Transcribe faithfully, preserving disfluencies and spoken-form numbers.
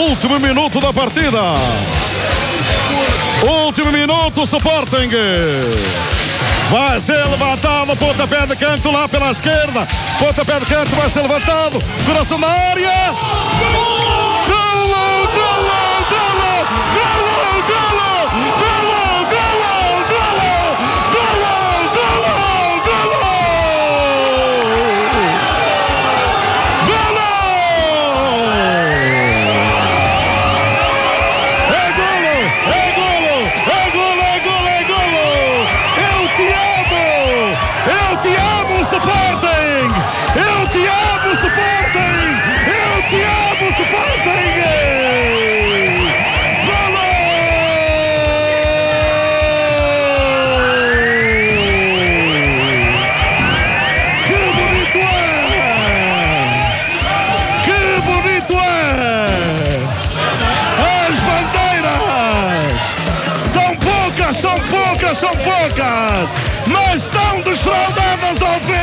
Último minuto da partida. Último minuto, Sporting. Vai ser levantado, pontapé de canto lá pela esquerda. Pontapé de canto vai ser levantado. Coração da área. Golo, golo, golo, golo, golo, golo, golo, golo, golo, golo, golo. Sporting! Eu te amo, Sporting! Eu te amo, Sporting! Golo! Que bonito é! Que bonito é! As bandeiras são poucas, são poucas, são poucas, mas estão desfraldadas ao ver.